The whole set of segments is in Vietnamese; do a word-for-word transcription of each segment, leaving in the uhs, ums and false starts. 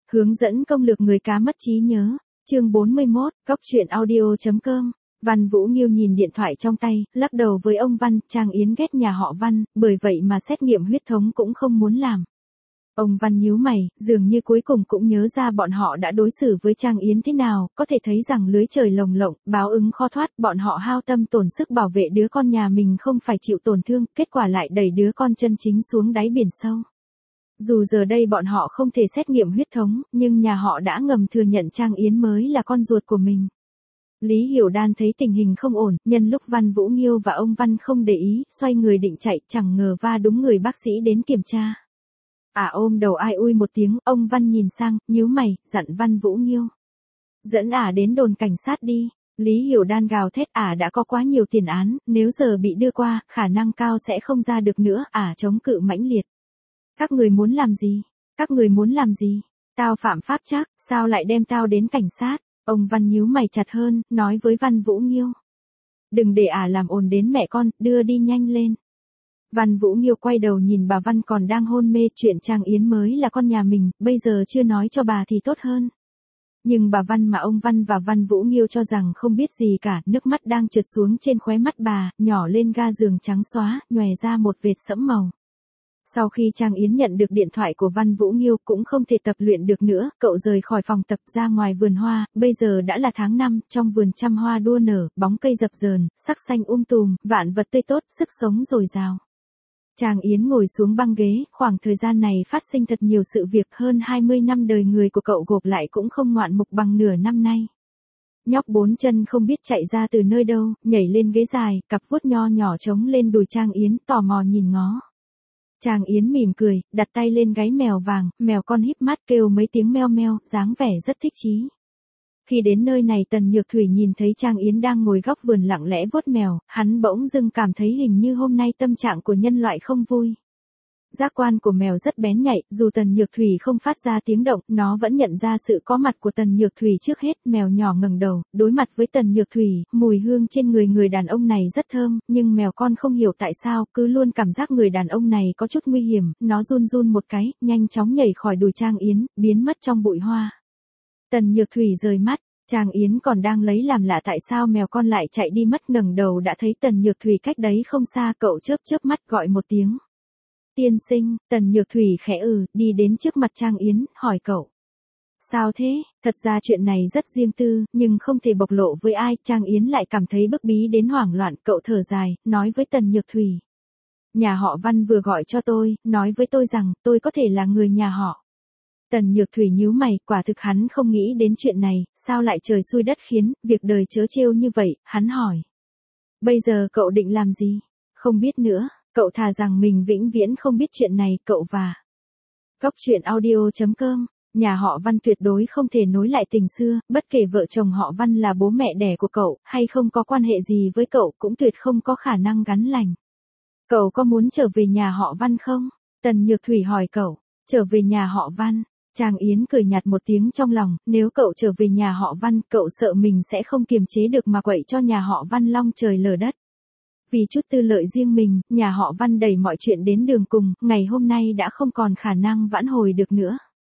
Hướng dẫn công lược người cá mất trí nhớ. Chương bốn mươi mốt, Cóc truyện audio chấm com. Văn Vũ Nghiêu nhìn điện thoại trong tay, lắc đầu với ông Văn, Trang Yến ghét nhà họ Văn, bởi vậy mà xét nghiệm huyết thống cũng không muốn làm. Ông Văn nhíu mày, dường như cuối cùng cũng nhớ ra bọn họ đã đối xử với Trang Yến thế nào, có thể thấy rằng lưới trời lồng lộng, báo ứng khó thoát, bọn họ hao tâm tổn sức bảo vệ đứa con nhà mình không phải chịu tổn thương, kết quả lại đẩy đứa con chân chính xuống đáy biển sâu. Dù giờ đây bọn họ không thể xét nghiệm huyết thống, nhưng nhà họ đã ngầm thừa nhận Trang Yến mới là con ruột của mình. Lý Hiểu Đan thấy tình hình không ổn, nhân lúc Văn Vũ Nghiêu và ông Văn không để ý, xoay người định chạy, chẳng ngờ va đúng người bác sĩ đến kiểm tra. À ôm đầu ai ui một tiếng, ông Văn nhìn sang, nhíu mày, dặn Văn Vũ Nghiêu. Dẫn ả đến đồn cảnh sát đi. Lý Hiểu Đan gào thét, ả đã có quá nhiều tiền án, nếu giờ bị đưa qua, khả năng cao sẽ không ra được nữa, ả chống cự mãnh liệt. Các người muốn làm gì? Các người muốn làm gì? Tao phạm pháp chắc, sao lại đem tao đến cảnh sát? Ông Văn nhíu mày chặt hơn, nói với Văn Vũ Nghiêu. Đừng để ả làm ồn đến mẹ con, đưa đi nhanh lên. Văn Vũ Nghiêu quay đầu nhìn bà Văn còn đang hôn mê, chuyện Trang Yến mới là con nhà mình, bây giờ chưa nói cho bà thì tốt hơn. Nhưng bà Văn mà ông Văn và Văn Vũ Nghiêu cho rằng không biết gì cả, nước mắt đang trượt xuống trên khóe mắt bà, nhỏ lên ga giường trắng xóa, nhòe ra một vệt sẫm màu. Sau khi Trang Yến nhận được điện thoại của Văn Vũ Nghiêu cũng không thể tập luyện được nữa, cậu rời khỏi phòng tập ra ngoài vườn hoa, bây giờ đã là tháng năm, trong vườn trăm hoa đua nở, bóng cây dập dờn, sắc xanh um tùm, vạn vật tươi tốt, sức sống dồi dào. Trang Yến ngồi xuống băng ghế, khoảng thời gian này phát sinh thật nhiều sự việc, hơn hai mươi năm đời người của cậu gộp lại cũng không ngoạn mục bằng nửa năm nay. Nhóc bốn chân không biết chạy ra từ nơi đâu, nhảy lên ghế dài, cặp vuốt nho nhỏ trống lên đùi Trang Yến, tò mò nhìn ngó. Trang Yến mỉm cười, đặt tay lên gáy mèo vàng, mèo con híp mắt kêu mấy tiếng meo meo, dáng vẻ rất thích chí. Khi đến nơi này Tần Nhược Thủy nhìn thấy Trang Yến đang ngồi góc vườn lặng lẽ vuốt mèo, hắn bỗng dưng cảm thấy hình như hôm nay tâm trạng của nhân loại không vui. Giác quan của mèo rất bén nhạy, dù Tần Nhược Thủy không phát ra tiếng động, nó vẫn nhận ra sự có mặt của Tần Nhược Thủy trước hết. Mèo nhỏ ngẩng đầu, đối mặt với Tần Nhược Thủy, mùi hương trên người người đàn ông này rất thơm, nhưng mèo con không hiểu tại sao, cứ luôn cảm giác người đàn ông này có chút nguy hiểm, nó run run một cái, nhanh chóng nhảy khỏi đùi Trang Yến, biến mất trong bụi hoa. Tần Nhược Thủy rời mắt, Trang Yến còn đang lấy làm lạ tại sao mèo con lại chạy đi mất, ngẩng đầu đã thấy Tần Nhược Thủy cách đấy không xa, cậu chớp chớp mắt gọi một tiếng. Tiên sinh, Tần Nhược Thủy khẽ ừ, đi đến trước mặt Trang Yến, hỏi cậu. Sao thế? Thật ra chuyện này rất riêng tư, nhưng không thể bộc lộ với ai, Trang Yến lại cảm thấy bức bí đến hoảng loạn, cậu thở dài, nói với Tần Nhược Thủy. Nhà họ Văn vừa gọi cho tôi, nói với tôi rằng, tôi có thể là người nhà họ. Tần Nhược Thủy nhíu mày, quả thực hắn không nghĩ đến chuyện này, sao lại trời xui đất khiến, việc đời trớ trêu như vậy, hắn hỏi. Bây giờ cậu định làm gì? Không biết nữa. Cậu thà rằng mình vĩnh viễn không biết chuyện này, cậu và Cóc truyện audio chấm com. Nhà họ Văn tuyệt đối không thể nối lại tình xưa, bất kể vợ chồng họ Văn là bố mẹ đẻ của cậu, hay không có quan hệ gì với cậu, cũng tuyệt không có khả năng gắn lành. Cậu có muốn trở về nhà họ Văn không? Tần Nhược Thủy hỏi cậu. Trở về nhà họ Văn? Trang Yến cười nhạt một tiếng trong lòng, nếu cậu trở về nhà họ Văn, cậu sợ mình sẽ không kiềm chế được mà quậy cho nhà họ Văn long trời lở đất. Vì chút tư lợi riêng mình, nhà họ Văn đẩy mọi chuyện đến đường cùng, ngày hôm nay đã không còn khả năng vãn hồi được nữa.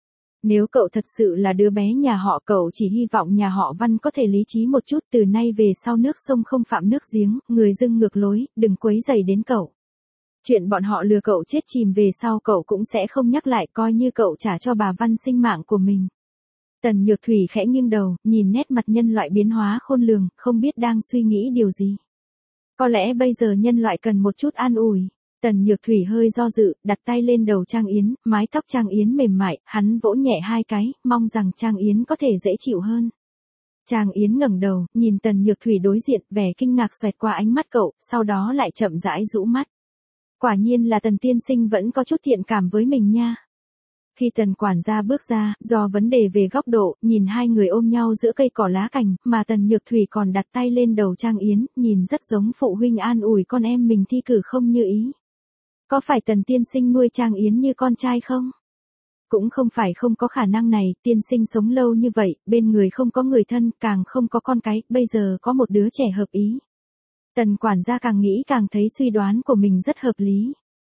Nếu cậu thật sự là đứa bé nhà họ, cậu chỉ hy vọng nhà họ Văn có thể lý trí một chút, từ nay về sau nước sông không phạm nước giếng, người dưng ngược lối, đừng quấy rầy đến cậu. Chuyện bọn họ lừa cậu chết chìm về sau cậu cũng sẽ không nhắc lại, coi như cậu trả cho bà Văn sinh mạng của mình. Tần Nhược Thủy khẽ nghiêng đầu, nhìn nét mặt nhân loại biến hóa khôn lường, không biết đang suy nghĩ điều gì. Có lẽ bây giờ nhân loại cần một chút an ủi. Tần Nhược Thủy hơi do dự, đặt tay lên đầu Trang Yến, mái tóc Trang Yến mềm mại, hắn vỗ nhẹ hai cái, mong rằng Trang Yến có thể dễ chịu hơn. Trang Yến ngẩng đầu, nhìn Tần Nhược Thủy đối diện, vẻ kinh ngạc xoẹt qua ánh mắt cậu, sau đó lại chậm rãi rũ mắt. Quả nhiên là Tần tiên sinh vẫn có chút thiện cảm với mình nha. Khi Tần quản gia bước ra, do vấn đề về góc độ, nhìn hai người ôm nhau giữa cây cỏ lá cành, mà Tần Nhược Thủy còn đặt tay lên đầu Trang Yến, nhìn rất giống phụ huynh an ủi con em mình thi cử không như ý. Có phải Tần tiên sinh nuôi Trang Yến như con trai không? Cũng không phải không có khả năng này, tiên sinh sống lâu như vậy, bên người không có người thân, càng không có con cái, bây giờ có một đứa trẻ hợp ý. Tần quản gia càng nghĩ càng thấy suy đoán của mình rất hợp lý.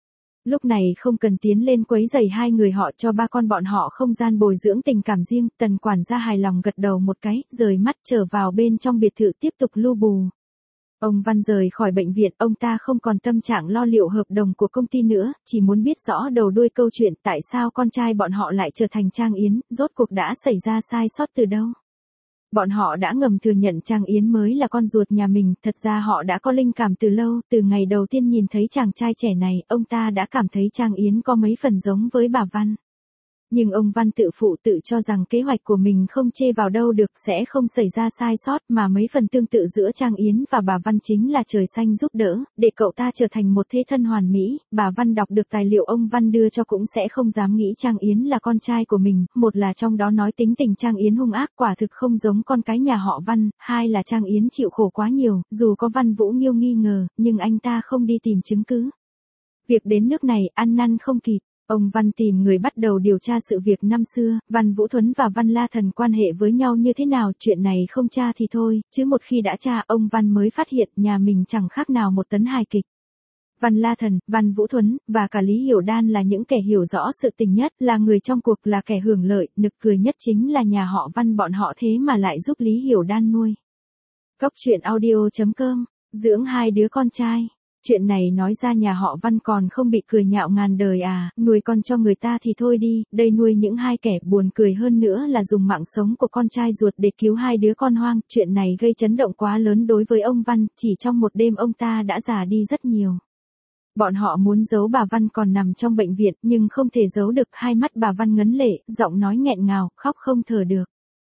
Lúc này không cần tiến lên quấy rầy hai người họ, cho ba con bọn họ không gian bồi dưỡng tình cảm riêng, Tần quản gia hài lòng gật đầu một cái, rời mắt trở vào bên trong biệt thự tiếp tục lu bù. Ông Văn rời khỏi bệnh viện, ông ta không còn tâm trạng lo liệu hợp đồng của công ty nữa, chỉ muốn biết rõ đầu đuôi câu chuyện tại sao con trai bọn họ lại trở thành Trang Yến, rốt cuộc đã xảy ra sai sót từ đâu. Bọn họ đã ngầm thừa nhận Trang Yến mới là con ruột nhà mình, thật ra họ đã có linh cảm từ lâu, từ ngày đầu tiên nhìn thấy chàng trai trẻ này, ông ta đã cảm thấy Trang Yến có mấy phần giống với bà Văn. Nhưng ông Văn tự phụ tự cho rằng kế hoạch của mình không chê vào đâu được, sẽ không xảy ra sai sót, mà mấy phần tương tự giữa Trang Yến và bà Văn chính là trời xanh giúp đỡ, để cậu ta trở thành một thế thân hoàn mỹ. Bà Văn đọc được tài liệu ông Văn đưa cho cũng sẽ không dám nghĩ Trang Yến là con trai của mình, một là trong đó nói tính tình Trang Yến hung ác quả thực không giống con cái nhà họ Văn, hai là Trang Yến chịu khổ quá nhiều, dù có Văn Vũ Nghiêu nghi ngờ, nhưng anh ta không đi tìm chứng cứ. Việc đến nước này, ăn năn không kịp. Ông Văn tìm người bắt đầu điều tra sự việc năm xưa, Văn Vũ Thuấn và Văn La Thần quan hệ với nhau như thế nào, chuyện này không tra thì thôi, chứ một khi đã tra, ông Văn mới phát hiện nhà mình chẳng khác nào một tấn hài kịch. Văn La Thần, Văn Vũ Thuấn, và cả Lý Hiểu Đan là những kẻ hiểu rõ sự tình nhất, là người trong cuộc, là kẻ hưởng lợi, nực cười nhất chính là nhà họ Văn bọn họ thế mà lại giúp Lý Hiểu Đan nuôi. Cốc truyện audio chấm com, dưỡng hai đứa con trai. Chuyện này nói ra nhà họ Văn còn không bị cười nhạo ngàn đời à, nuôi con cho người ta thì thôi đi, đây nuôi những hai kẻ, buồn cười hơn nữa là dùng mạng sống của con trai ruột để cứu hai đứa con hoang, chuyện này gây chấn động quá lớn đối với ông Văn, chỉ trong một đêm ông ta đã già đi rất nhiều. Bọn họ muốn giấu bà Văn còn nằm trong bệnh viện, nhưng không thể giấu được, hai mắt bà Văn ngấn lệ, giọng nói nghẹn ngào, khóc không thở được.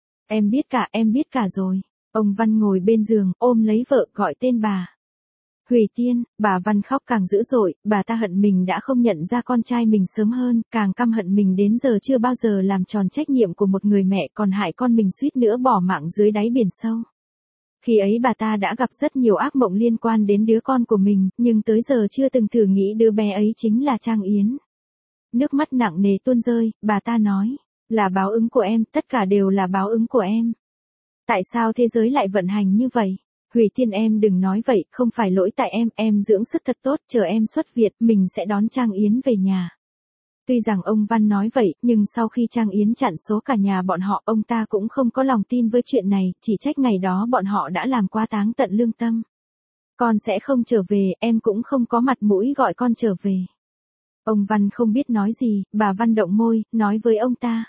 Em biết cả, em biết cả rồi. Ông Văn ngồi bên giường, ôm lấy vợ, gọi tên bà. Hủy Tiên. Bà Văn khóc càng dữ dội, bà ta hận mình đã không nhận ra con trai mình sớm hơn, càng căm hận mình đến giờ chưa bao giờ làm tròn trách nhiệm của một người mẹ, còn hại con mình suýt nữa bỏ mạng dưới đáy biển sâu. Khi ấy bà ta đã gặp rất nhiều ác mộng liên quan đến đứa con của mình, nhưng tới giờ chưa từng thử nghĩ đứa bé ấy chính là Trang Yến. Nước mắt nặng nề tuôn rơi, bà ta nói, là báo ứng của em, tất cả đều là báo ứng của em. Tại sao thế giới lại vận hành như vậy? Hủy Tiên, em đừng nói vậy, không phải lỗi tại em, em dưỡng sức thật tốt, chờ em xuất viện, mình sẽ đón Trang Yến về nhà. Tuy rằng ông Văn nói vậy, nhưng sau khi Trang Yến chặn số cả nhà bọn họ, ông ta cũng không có lòng tin với chuyện này, chỉ trách ngày đó bọn họ đã làm quá táng tận lương tâm. Con sẽ không trở về, em cũng không có mặt mũi gọi con trở về. Ông Văn không biết nói gì, bà Văn động môi, nói với ông ta.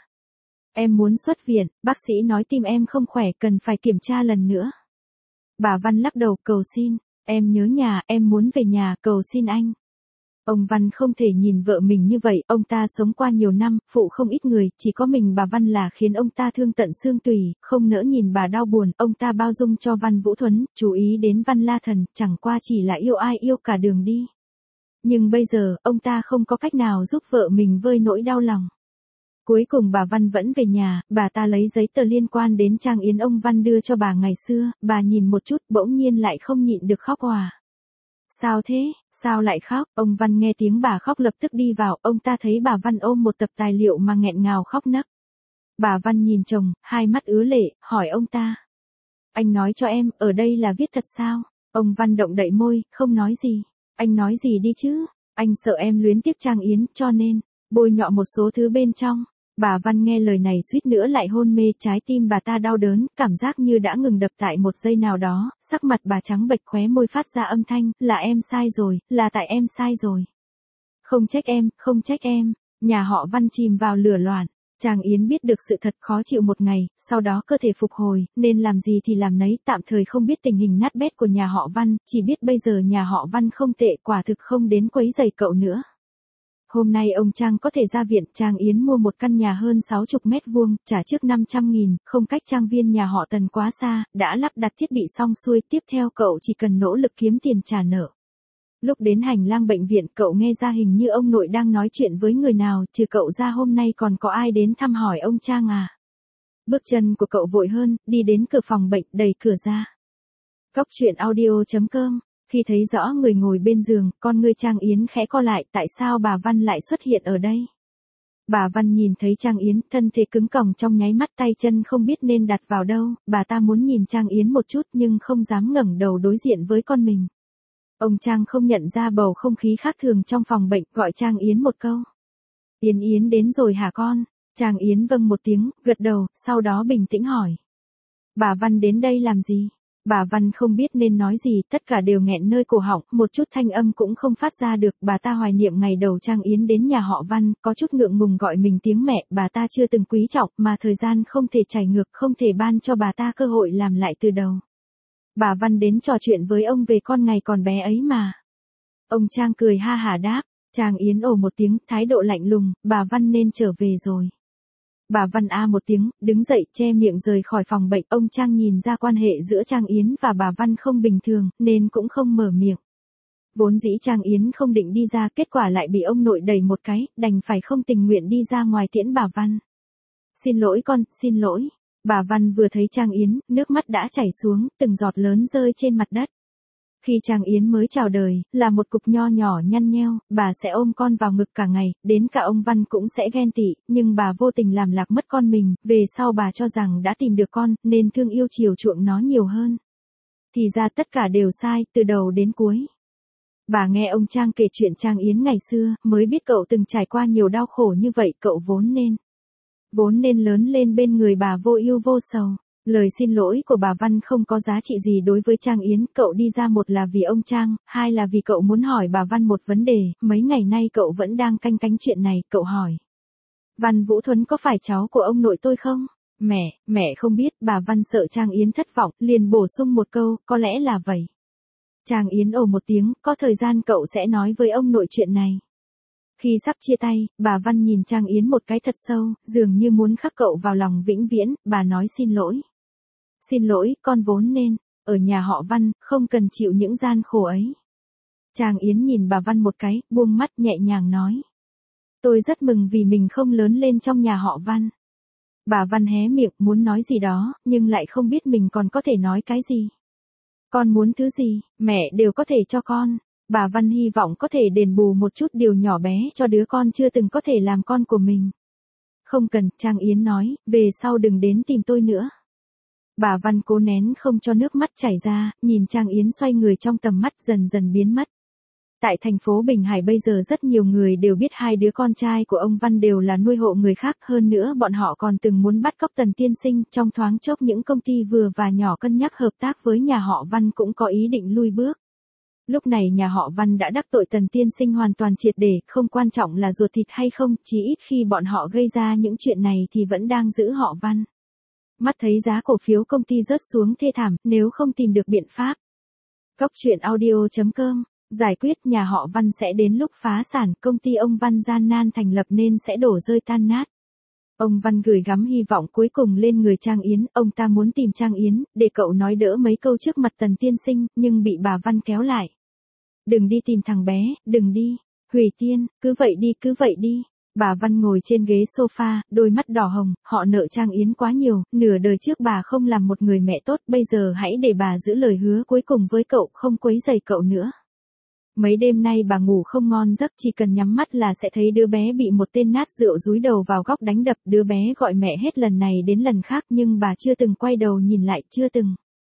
Em muốn xuất viện, bác sĩ nói tim em không khỏe, cần phải kiểm tra lần nữa. Bà Văn lắc đầu, cầu xin, em nhớ nhà, em muốn về nhà, cầu xin anh. Ông Văn không thể nhìn vợ mình như vậy, ông ta sống qua nhiều năm, phụ không ít người, chỉ có mình bà Văn là khiến ông ta thương tận xương tủy, không nỡ nhìn bà đau buồn, ông ta bao dung cho Văn Vũ Thuấn, chú ý đến Văn La Thần, chẳng qua chỉ là yêu ai yêu cả đường đi. Nhưng bây giờ, ông ta không có cách nào giúp vợ mình vơi nỗi đau lòng. Cuối cùng bà Văn vẫn về nhà, bà ta lấy giấy tờ liên quan đến Trang Yến ông Văn đưa cho bà ngày xưa, bà nhìn một chút, bỗng nhiên lại không nhịn được khóc òa. Sao thế, sao lại khóc? Ông Văn nghe tiếng bà khóc lập tức đi vào, ông ta thấy bà Văn ôm một tập tài liệu mà nghẹn ngào khóc nấc. Bà Văn nhìn chồng, hai mắt ứa lệ, hỏi ông ta. Anh nói cho em, ở đây là viết thật sao? Ông Văn động đậy môi, không nói gì. Anh nói gì đi chứ? Anh sợ em luyến tiếc Trang Yến, cho nên, bôi nhọ một số thứ bên trong. Bà Văn nghe lời này suýt nữa lại hôn mê, trái tim bà ta đau đớn, cảm giác như đã ngừng đập tại một giây nào đó, sắc mặt bà trắng bệch, khóe môi phát ra âm thanh, là em sai rồi, là tại em sai rồi. Không trách em, không trách em, nhà họ Văn chìm vào lửa loạn. Trang Yến biết được sự thật khó chịu một ngày, sau đó cơ thể phục hồi, nên làm gì thì làm nấy, tạm thời không biết tình hình nát bét của nhà họ Văn, chỉ biết bây giờ nhà họ Văn không tệ, quả thực không đến quấy rầy cậu nữa. Hôm nay ông Trang có thể ra viện, Trang Yến mua một căn nhà hơn sáu mươi mét vuông, trả trước năm trăm nghìn, không cách trang viên nhà họ Tần quá xa, đã lắp đặt thiết bị xong xuôi, tiếp theo cậu chỉ cần nỗ lực kiếm tiền trả nợ. Lúc đến hành lang bệnh viện, cậu nghe ra hình như ông nội đang nói chuyện với người nào, trừ cậu ra hôm nay còn có ai đến thăm hỏi ông Trang à? Bước chân của cậu vội hơn, đi đến cửa phòng bệnh, đẩy cửa ra. Cốc truyện audio chấm com. Khi thấy rõ người ngồi bên giường, con ngươi Trang Yến khẽ co lại, tại sao bà Văn lại xuất hiện ở đây? Bà Văn nhìn thấy Trang Yến, thân thể cứng còng trong nháy mắt, tay chân không biết nên đặt vào đâu, bà ta muốn nhìn Trang Yến một chút nhưng không dám ngẩng đầu đối diện với con mình. Ông Trang không nhận ra bầu không khí khác thường trong phòng bệnh, gọi Trang Yến một câu. Yến Yến đến rồi hả con? Trang Yến vâng một tiếng, gật đầu, sau đó bình tĩnh hỏi. Bà Văn đến đây làm gì? Bà Văn không biết nên nói gì, tất cả đều nghẹn nơi cổ họng, một chút thanh âm cũng không phát ra được. Bà ta hoài niệm ngày đầu Trang Yến đến nhà họ Văn, có chút ngượng ngùng gọi mình tiếng mẹ, bà ta chưa từng quý trọng, mà thời gian không thể chảy ngược, không thể ban cho bà ta cơ hội làm lại từ đầu. Bà Văn đến trò chuyện với ông về con ngày còn bé ấy mà. Ông Trang cười ha hả đáp, Trang Yến ồ một tiếng, thái độ lạnh lùng, bà Văn nên trở về rồi. Bà Văn a một tiếng, đứng dậy, che miệng rời khỏi phòng bệnh. Ông Trang nhìn ra quan hệ giữa Trang Yến và bà Văn không bình thường, nên cũng không mở miệng. Vốn dĩ Trang Yến không định đi ra, kết quả lại bị ông nội đẩy một cái, đành phải không tình nguyện đi ra ngoài tiễn bà Văn. Xin lỗi con, xin lỗi. Bà Văn vừa thấy Trang Yến, nước mắt đã chảy xuống, từng giọt lớn rơi trên mặt đất. Khi Trang Yến mới chào đời, là một cục nho nhỏ nhăn nheo, bà sẽ ôm con vào ngực cả ngày, đến cả ông Văn cũng sẽ ghen tị, nhưng bà vô tình làm lạc mất con mình, về sau bà cho rằng đã tìm được con, nên thương yêu chiều chuộng nó nhiều hơn. Thì ra tất cả đều sai, từ đầu đến cuối. Bà nghe ông Trang kể chuyện Trang Yến ngày xưa, mới biết cậu từng trải qua nhiều đau khổ như vậy, cậu vốn nên. Vốn nên lớn lên bên người bà vô ưu vô sầu. Lời xin lỗi của bà Văn không có giá trị gì đối với Trang Yến, cậu đi ra một là vì ông Trang, hai là vì cậu muốn hỏi bà Văn một vấn đề, mấy ngày nay cậu vẫn đang canh cánh chuyện này, cậu hỏi. Văn Vũ Thuấn có phải cháu của ông nội tôi không? Mẹ, mẹ không biết, bà Văn sợ Trang Yến thất vọng, liền bổ sung một câu, có lẽ là vậy. Trang Yến ồ một tiếng, có thời gian cậu sẽ nói với ông nội chuyện này. Khi sắp chia tay, bà Văn nhìn Trang Yến một cái thật sâu, dường như muốn khắc cậu vào lòng vĩnh viễn, bà nói xin lỗi. Xin lỗi, con vốn nên, ở nhà họ Văn, không cần chịu những gian khổ ấy. Trang Yến nhìn bà Văn một cái, buông mắt nhẹ nhàng nói. Tôi rất mừng vì mình không lớn lên trong nhà họ Văn. Bà Văn hé miệng muốn nói gì đó, nhưng lại không biết mình còn có thể nói cái gì. Con muốn thứ gì, mẹ đều có thể cho con. Bà Văn hy vọng có thể đền bù một chút điều nhỏ bé cho đứa con chưa từng có thể làm con của mình. Không cần, Trang Yến nói, về sau đừng đến tìm tôi nữa. Bà Văn cố nén không cho nước mắt chảy ra, nhìn Trang Yến xoay người trong tầm mắt dần dần biến mất. Tại thành phố Bình Hải bây giờ rất nhiều người đều biết hai đứa con trai của ông Văn đều là nuôi hộ người khác, hơn nữa bọn họ còn từng muốn bắt cóc Tần Tiên Sinh, trong thoáng chốc những công ty vừa và nhỏ cân nhắc hợp tác với nhà họ Văn cũng có ý định lui bước. Lúc này nhà họ Văn đã đắc tội Tần Tiên Sinh hoàn toàn triệt để, không quan trọng là ruột thịt hay không, chỉ ít khi bọn họ gây ra những chuyện này thì vẫn đang giữ họ Văn. Mắt thấy giá cổ phiếu công ty rớt xuống thê thảm, nếu không tìm được biện pháp. Cốc truyện audio chấm com, giải quyết nhà họ Văn sẽ đến lúc phá sản, công ty ông Văn gian nan thành lập nên sẽ đổ rơi tan nát. Ông Văn gửi gắm hy vọng cuối cùng lên người Trang Yến, ông ta muốn tìm Trang Yến, để cậu nói đỡ mấy câu trước mặt Tần Tiên Sinh, nhưng bị bà Văn kéo lại. Đừng đi tìm thằng bé, đừng đi. Hủy Tiên, cứ vậy đi, cứ vậy đi. Bà Văn ngồi trên ghế sofa, đôi mắt đỏ hồng, họ nợ Trang Yến quá nhiều, nửa đời trước bà không làm một người mẹ tốt, bây giờ hãy để bà giữ lời hứa cuối cùng với cậu, không quấy rầy cậu nữa. Mấy đêm nay bà ngủ không ngon giấc, chỉ cần nhắm mắt là sẽ thấy đứa bé bị một tên nát rượu dúi đầu vào góc đánh đập, đứa bé gọi mẹ hết lần này đến lần khác nhưng bà chưa từng quay đầu nhìn lại, chưa từng.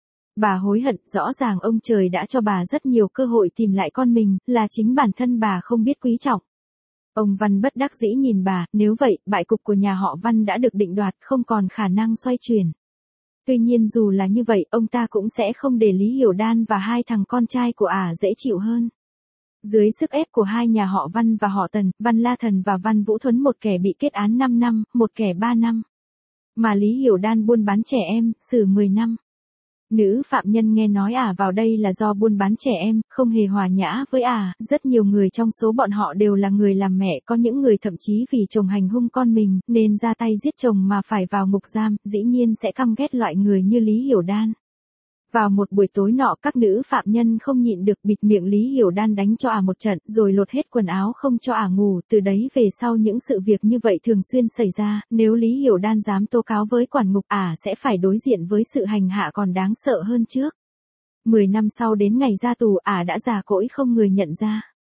Bà hối hận, rõ ràng ông trời đã cho bà rất nhiều cơ hội tìm lại con mình, là chính bản thân bà không biết quý trọng. Ông Văn bất đắc dĩ nhìn bà, nếu vậy, bại cục của nhà họ Văn đã được định đoạt, không còn khả năng xoay chuyển. Tuy nhiên dù là như vậy, ông ta cũng sẽ không để Lý Hiểu Đan và hai thằng con trai của ả dễ chịu hơn. Dưới sức ép của hai nhà họ Văn và họ Tần, Văn La Thần và Văn Vũ Thuấn, một kẻ bị kết án năm năm, một kẻ ba năm. Mà Lý Hiểu Đan buôn bán trẻ em, xử mười năm. Nữ phạm nhân nghe nói ả vào đây là do buôn bán trẻ em, không hề hòa nhã với ả, rất nhiều người trong số bọn họ đều là người làm mẹ, có những người thậm chí vì chồng hành hung con mình, nên ra tay giết chồng mà phải vào ngục giam, dĩ nhiên sẽ căm ghét loại người như Lý Hiểu Đan. Vào một buổi tối nọ, các nữ phạm nhân không nhịn được bịt miệng Lý Hiểu Đan đánh cho ả một trận, rồi lột hết quần áo không cho ả ngủ, từ đấy về sau những sự việc như vậy thường xuyên xảy ra, nếu Lý Hiểu Đan dám tố cáo với quản ngục, ả sẽ phải đối diện với sự hành hạ còn đáng sợ hơn trước. Mười năm sau đến ngày ra tù, ả đã già cỗi không người nhận ra.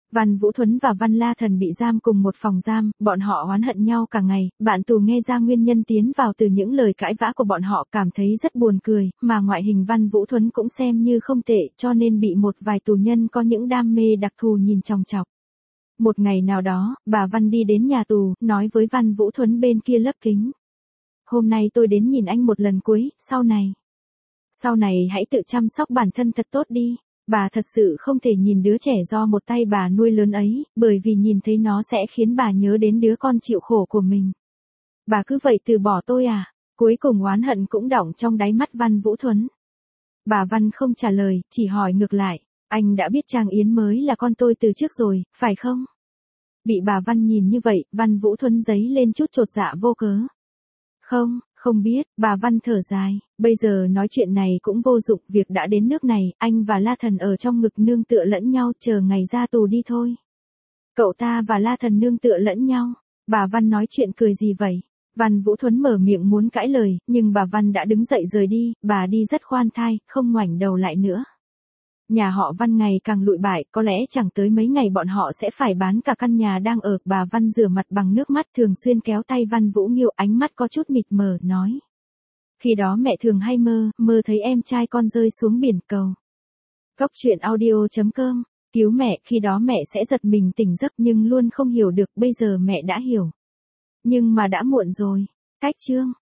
Văn Vũ Thuấn và Văn La Thần bị giam cùng một phòng giam, bọn họ oán hận nhau cả ngày, bạn tù nghe ra nguyên nhân tiến vào từ những lời cãi vã của bọn họ cảm thấy rất buồn cười, mà ngoại hình Văn Vũ Thuấn cũng xem như không tệ cho nên bị một vài tù nhân có những đam mê đặc thù nhìn chòng chọc. Một ngày nào đó, bà Văn đi đến nhà tù, nói với Văn Vũ Thuấn bên kia lớp kính. Hôm nay tôi đến nhìn anh một lần cuối, sau này. Sau này hãy tự chăm sóc bản thân thật tốt đi. Bà thật sự không thể nhìn đứa trẻ do một tay bà nuôi lớn ấy, bởi vì nhìn thấy nó sẽ khiến bà nhớ đến đứa con chịu khổ của mình. Bà cứ vậy từ bỏ tôi à? Cuối cùng oán hận cũng đọng trong đáy mắt Văn Vũ Thuấn. Bà Văn không trả lời, chỉ hỏi ngược lại, anh đã biết Trang Yến mới là con tôi từ trước rồi, phải không? Bị bà Văn nhìn như vậy, Văn Vũ Thuấn giấy lên chút chột dạ vô cớ. Không, không biết, bà Văn thở dài, bây giờ nói chuyện này cũng vô dụng, việc đã đến nước này, anh và La Thần ở trong ngực nương tựa lẫn nhau, chờ ngày ra tù đi thôi. Cậu ta và La Thần nương tựa lẫn nhau, bà Văn nói chuyện cười gì vậy? Văn Vũ Thuấn mở miệng muốn cãi lời, nhưng bà Văn đã đứng dậy rời đi, bà đi rất khoan thai, không ngoảnh đầu lại nữa. Nhà họ Văn ngày càng lụi bại, có lẽ chẳng tới mấy ngày bọn họ sẽ phải bán cả căn nhà đang ở. Bà Văn rửa mặt bằng nước mắt, thường xuyên kéo tay Văn Vũ Nghiêu, ánh mắt có chút mịt mờ, nói. Khi đó mẹ thường hay mơ, mơ thấy em trai con rơi xuống biển cầu. Góc truyện audio chấm com, cứu mẹ, khi đó mẹ sẽ giật mình tỉnh giấc nhưng luôn không hiểu được, bây giờ mẹ đã hiểu. Nhưng mà đã muộn rồi. Cách chương.